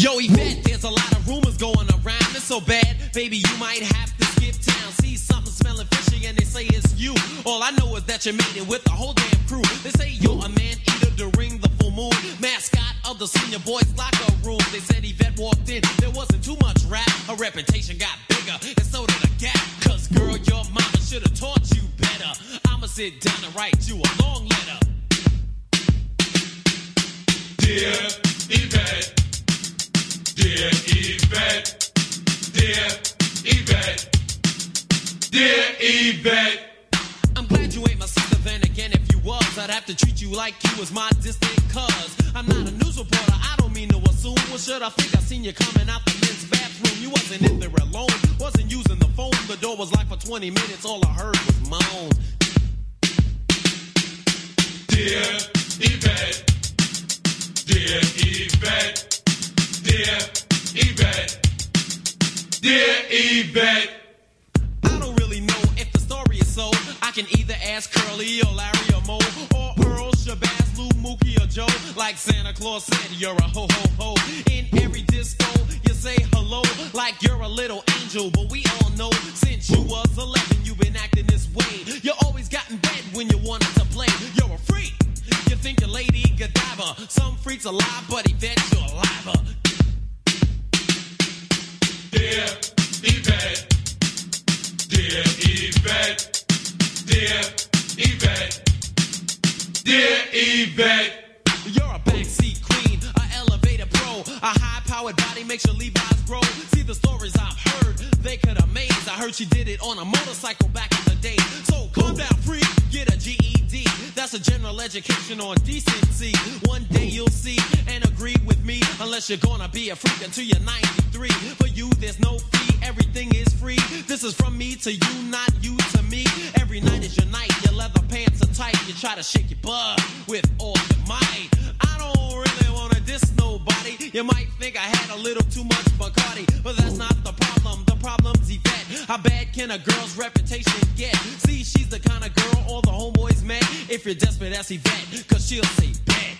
Yo, Yvette, there's a lot of rumors going around. It's so bad, baby, you might have to skip town. See something smelling fishy and they say it's you. All I know is that you made it with the whole damn crew. They say you're a man-eater during the full moon. Mascot of the senior boys locker room. They said Yvette walked in, there wasn't too much rap. Her reputation got bigger, and so did the gap. Cause girl, your mama should've taught you better. I'ma sit down and write you a long letter. Dear Yvette, dear Yvette, dear Yvette, dear Yvette. I'm glad you ain't my sister, then again if you was, I'd have to treat you like you was my distant cuz. I'm not a news reporter, I don't mean to assume. Well, should I think I seen you coming out the men's bathroom? You wasn't in there alone, wasn't using the phone. The door was locked for 20 minutes, all I heard was moans. Dear Yvette, dear Yvette, dear Yvette, dear Yvette. I don't really know if the story is so. I can either ask Curly or Larry or Mo, or Earl, Shabazz, Lou, Mookie or Joe. Like Santa Claus said, you're a ho-ho-ho. In every disco, you say hello like you're a little angel. But we all know since you was 11, you've been acting this way. You always got in bed when you wanted to play. You're a freak. You think you're Lady Godiva. Some freaks are lie, but Yvette, you're alive. Dear Yvette, dear Yvette, dear Yvette, dear Yvette. You're a backseat queen, an elevator pro. A high-powered body makes your Levi's grow. See the stories I've heard, they could amaze. I heard she did it on a motorcycle back in the day. So calm down, freak, get a GED. That's a general education on decency. One day you'll see and agree with me. Unless you're gonna be a freak until you're 93. For you, there's no fee, everything is free. This is from me to you, not you to me. Every night is your night, your leather pants are tight. You try to shake your butt with all your might. I don't really wanna diss nobody. You might think I had a little too much Bacardi, but that's not the problem. The problem's Yvette. How bad can a girl's reputation get? See, she's the kind of girl all the homeboys met. If you're desperate, ask Yvette, cause she'll say bet.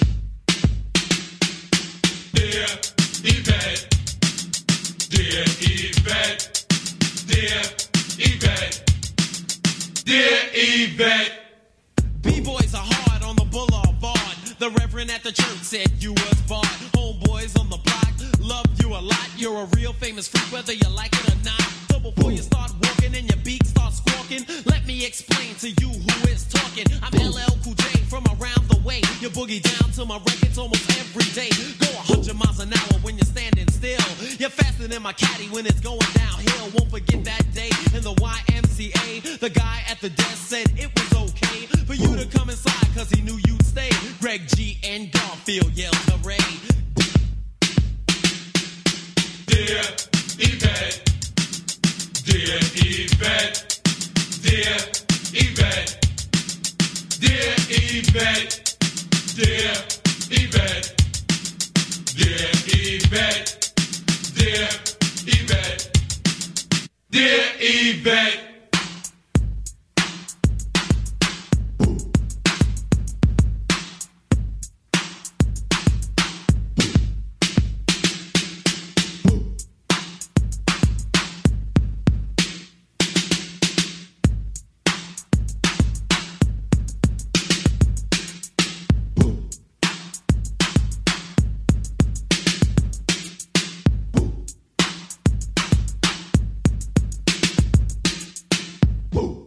Dear Yvette, dear Yvette, dear Yvette, dear Yvette. B-boys are hard on the boulevard. The reverend at the church said you was barred. Homeboys on the block love you a lot. You're a real famous freak, whether you like it or not. So before you start walking and your beak starts squawking, let me explain to you who is talking. I'm LL Cool J from around the way. You boogie down to my records almost every day. Go 100 miles an hour when you're standing still. You're faster than my caddy when it's going downhill. Won't forget that day in the YMCA. The guy at the desk said it was okay for you to come inside cause he knew you'd stay. Greg G and Garfield yelled hooray. Dear Yvette, dear Yvette, dear Yvette, dear Yvette, dear Yvette, dear Yvette, dear Yvette, dear Yvette. Woo!